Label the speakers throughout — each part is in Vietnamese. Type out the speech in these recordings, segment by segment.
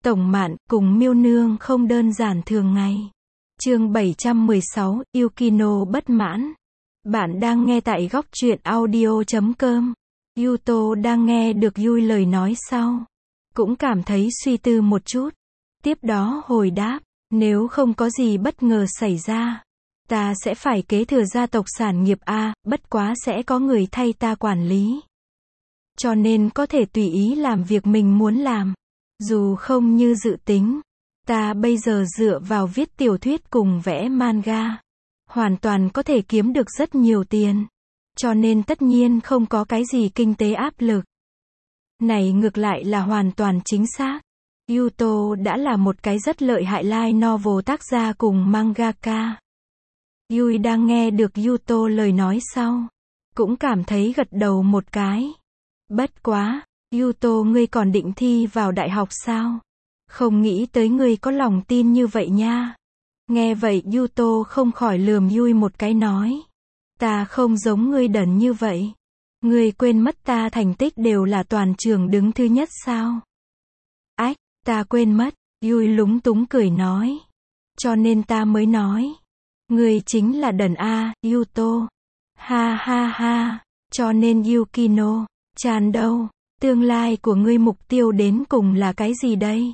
Speaker 1: Tổng Mạn cùng Miêu Nương không đơn giản thường ngày. Chương 716, Yukino bất mãn. Bạn đang nghe tại góc truyện audio.com. Yuto đang nghe được Yui lời nói sau. Cũng cảm thấy suy tư một chút. Tiếp đó hồi đáp, nếu không có gì bất ngờ xảy ra, ta sẽ phải kế thừa gia tộc sản nghiệp A, bất quá sẽ có người thay ta quản lý. Cho nên có thể tùy ý làm việc mình muốn làm. Dù không như dự tính, ta bây giờ dựa vào viết tiểu thuyết cùng vẽ manga, hoàn toàn có thể kiếm được rất nhiều tiền. Cho nên tất nhiên không có cái gì kinh tế áp lực. Này ngược lại là hoàn toàn chính xác. Yuto đã là một cái rất lợi hại light novel tác gia cùng mangaka. Yui đang nghe được Yuto lời nói sau, cũng cảm thấy gật đầu một cái. Bất quá, Yuto ngươi còn định thi vào đại học sao? Không nghĩ tới ngươi có lòng tin như vậy nha. Nghe vậy Yuto không khỏi lườm Yui một cái nói. Ta không giống ngươi đần như vậy. Ngươi quên mất ta thành tích đều là toàn trường đứng thứ nhất sao? Ách, ta quên mất, Yui lúng túng cười nói. Cho nên ta mới nói. Ngươi chính là đần A, Yuto. Ha ha ha, cho nên Yukino, chan đâu? Tương lai của ngươi mục tiêu đến cùng là cái gì đây?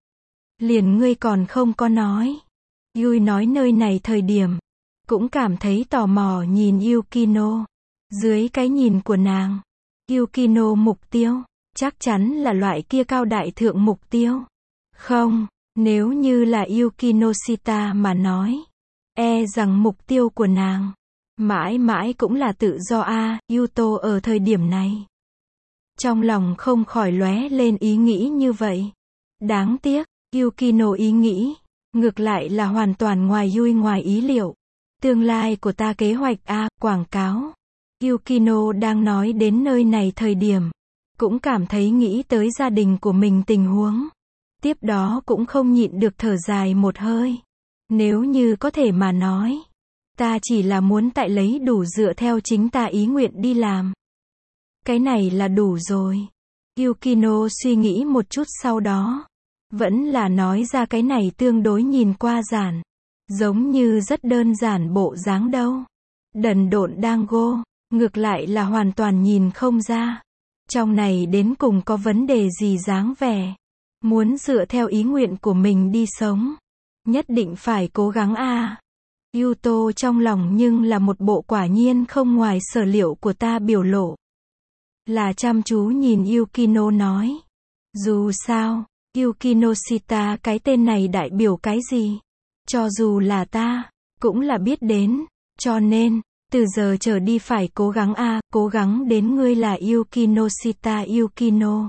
Speaker 1: Liền ngươi còn không có nói. Yui nói nơi này thời điểm, cũng cảm thấy tò mò nhìn Yukino. Dưới cái nhìn của nàng, Yukino mục tiêu, chắc chắn là loại kia cao đại thượng mục tiêu. Không, nếu như là Yukino Shita mà nói, rằng mục tiêu của nàng, mãi mãi cũng là tự do A, Yuto ở thời điểm này. Trong lòng không khỏi lóe lên ý nghĩ như vậy. Đáng tiếc, Yukino ý nghĩ, ngược lại là hoàn toàn ngoài ý liệu. Tương lai của ta kế hoạch A, quảng cáo. Yukino đang nói đến nơi này thời điểm, cũng cảm thấy nghĩ tới gia đình của mình tình huống. Tiếp đó cũng không nhịn được thở dài một hơi. Nếu như có thể mà nói, ta chỉ là muốn tại lấy đủ dựa theo chính ta ý nguyện đi làm. Cái này là đủ rồi. Yukino suy nghĩ một chút sau đó, vẫn là nói ra cái này tương đối nhìn qua giản, giống như rất đơn giản bộ dáng đâu. Đần độn dango, ngược lại là hoàn toàn nhìn không ra. Trong này đến cùng có vấn đề gì dáng vẻ. Muốn dựa theo ý nguyện của mình đi sống, nhất định phải cố gắng A. Yuto trong lòng nhưng là một bộ quả nhiên không ngoài sở liệu của ta biểu lộ. Là chăm chú nhìn Yukino nói. Dù sao, Yukino Shita cái tên này đại biểu cái gì? Cho dù là ta, cũng là biết đến. Cho nên, từ giờ trở đi phải cố gắng A, cố gắng đến ngươi là Yukino Shita Yukino.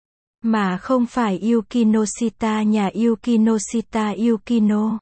Speaker 1: Mà không phải Yukino Shita nhà Yukino Shita Yukino.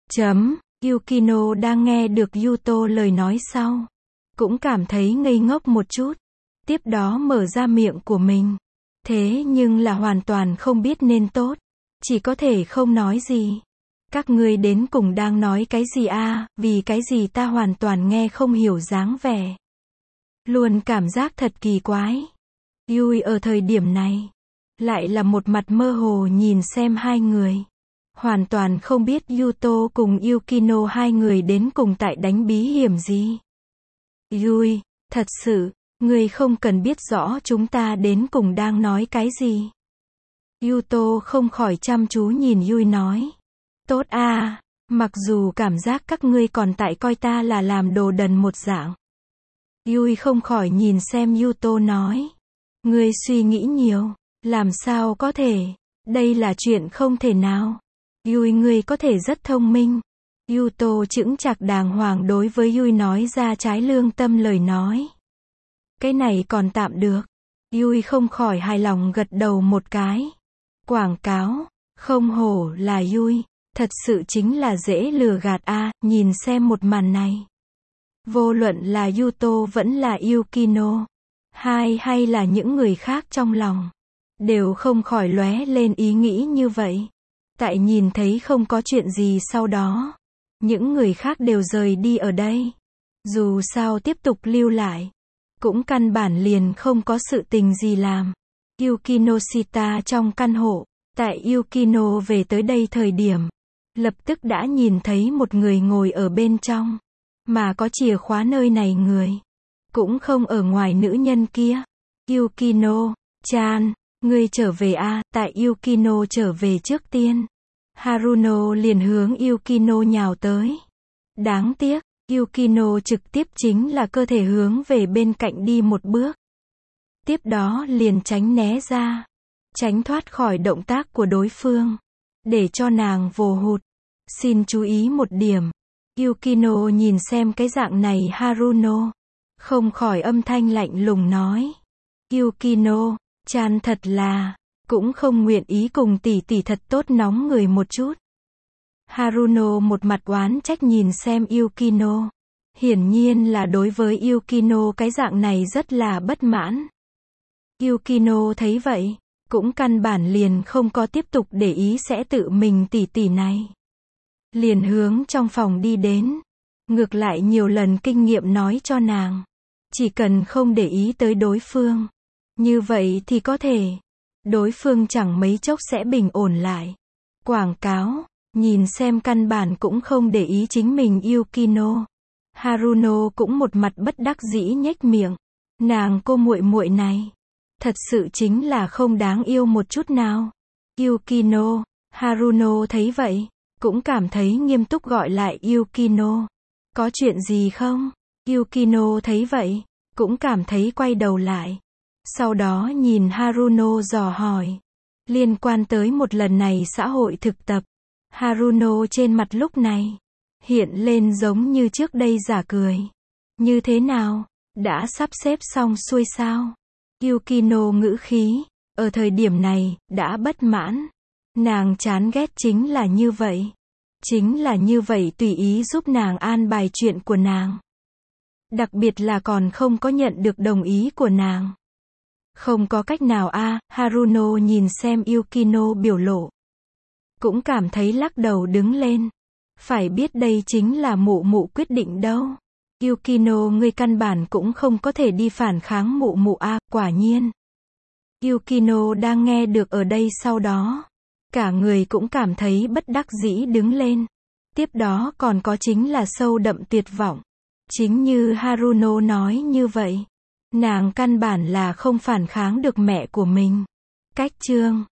Speaker 1: Yukino đang nghe được Yuto lời nói sau, cũng cảm thấy ngây ngốc một chút. Tiếp đó mở ra miệng của mình. Thế nhưng là hoàn toàn không biết nên tốt. Chỉ có thể không nói gì. Các ngươi đến cùng đang nói cái gì A, vì cái gì ta hoàn toàn nghe không hiểu dáng vẻ. Luôn cảm giác thật kỳ quái. Yui ở thời điểm này, lại là một mặt mơ hồ nhìn xem hai người. Hoàn toàn không biết Yuto cùng Yukino hai người đến cùng tại đánh bí hiểm gì. Yui, thật sự, ngươi không cần biết rõ chúng ta đến cùng đang nói cái gì. Yuto không khỏi chăm chú nhìn Yui nói. Tốt A, mặc dù cảm giác các ngươi còn tại coi ta là làm đồ đần một dạng. Yui không khỏi nhìn xem Yuto nói. Ngươi suy nghĩ nhiều, làm sao có thể, đây là chuyện không thể nào. Yui ngươi có thể rất thông minh. Yuto chững chạc đàng hoàng đối với Yui nói ra trái lương tâm lời nói. Cái này còn tạm được. Yui không khỏi hài lòng gật đầu một cái. Quảng cáo, không hổ là Yui, thật sự chính là dễ lừa gạt A, nhìn xem một màn này. Vô luận là Yuto vẫn là Yukino, hay là những người khác trong lòng, đều không khỏi lóe lên ý nghĩ như vậy. Tại nhìn thấy không có chuyện gì sau đó, những người khác đều rời đi ở đây. Dù sao tiếp tục lưu lại, cũng căn bản liền không có sự tình gì làm. Yukino Shita trong căn hộ, Tại Yukino về tới đây thời điểm, lập tức đã nhìn thấy một người ngồi ở bên trong. Mà có chìa khóa nơi này người. Cũng không ở ngoài nữ nhân kia. Yukino-chan, ngươi trở về à, tại Yukino trở về trước tiên. Haruno liền hướng Yukino nhào tới. Đáng tiếc, Yukino trực tiếp chính là cơ thể hướng về bên cạnh đi một bước. Tiếp đó liền tránh né ra. Tránh thoát khỏi động tác của đối phương. Để cho nàng vồ hụt. Xin chú ý một điểm. Yukino nhìn xem cái dạng này Haruno. Không khỏi âm thanh lạnh lùng nói. Yukino, chan thật là, cũng không nguyện ý cùng tỷ tỷ thật tốt nóng người một chút. Haruno một mặt oán trách nhìn xem Yukino. Hiển nhiên là đối với Yukino cái dạng này rất là bất mãn. Yukino thấy vậy, cũng căn bản liền không có tiếp tục để ý sẽ tự mình tỷ tỷ này. Liền hướng trong phòng đi đến. Ngược lại nhiều lần kinh nghiệm nói cho nàng. Chỉ cần không để ý tới đối phương. Như vậy thì có thể. Đối phương chẳng mấy chốc sẽ bình ổn lại. Quảng cáo. Nhìn xem căn bản cũng không để ý chính mình Yukino. Haruno cũng một mặt bất đắc dĩ nhếch miệng. Nàng cô muội muội này. Thật sự chính là không đáng yêu một chút nào. Yukino. Haruno thấy vậy. Cũng cảm thấy nghiêm túc gọi lại Yukino. Có chuyện gì không? Yukino thấy vậy. Cũng cảm thấy quay đầu lại. Sau đó nhìn Haruno dò hỏi. Liên quan tới một lần này xã hội thực tập. Haruno trên mặt lúc này. Hiện lên giống như trước đây giả cười. Như thế nào? Đã sắp xếp xong xuôi sao? Yukino ngữ khí. Ở thời điểm này, đã bất mãn. Nàng chán ghét chính là như vậy. Chính là như vậy tùy ý giúp nàng an bài chuyện của nàng. Đặc biệt là còn không có nhận được đồng ý của nàng. Không có cách nào a. Haruno nhìn xem Yukino biểu lộ. Cũng cảm thấy lắc đầu đứng lên. Phải biết đây chính là mụ mụ quyết định đâu. Yukino ngươi căn bản cũng không có thể đi phản kháng mụ mụ a. Quả nhiên. Yukino đang nghe được ở đây sau đó. Cả người cũng cảm thấy bất đắc dĩ đứng lên. Tiếp đó còn có chính là sâu đậm tuyệt vọng. Chính như Haruno nói như vậy. Nàng căn bản là không phản kháng được mẹ của mình. Cách chương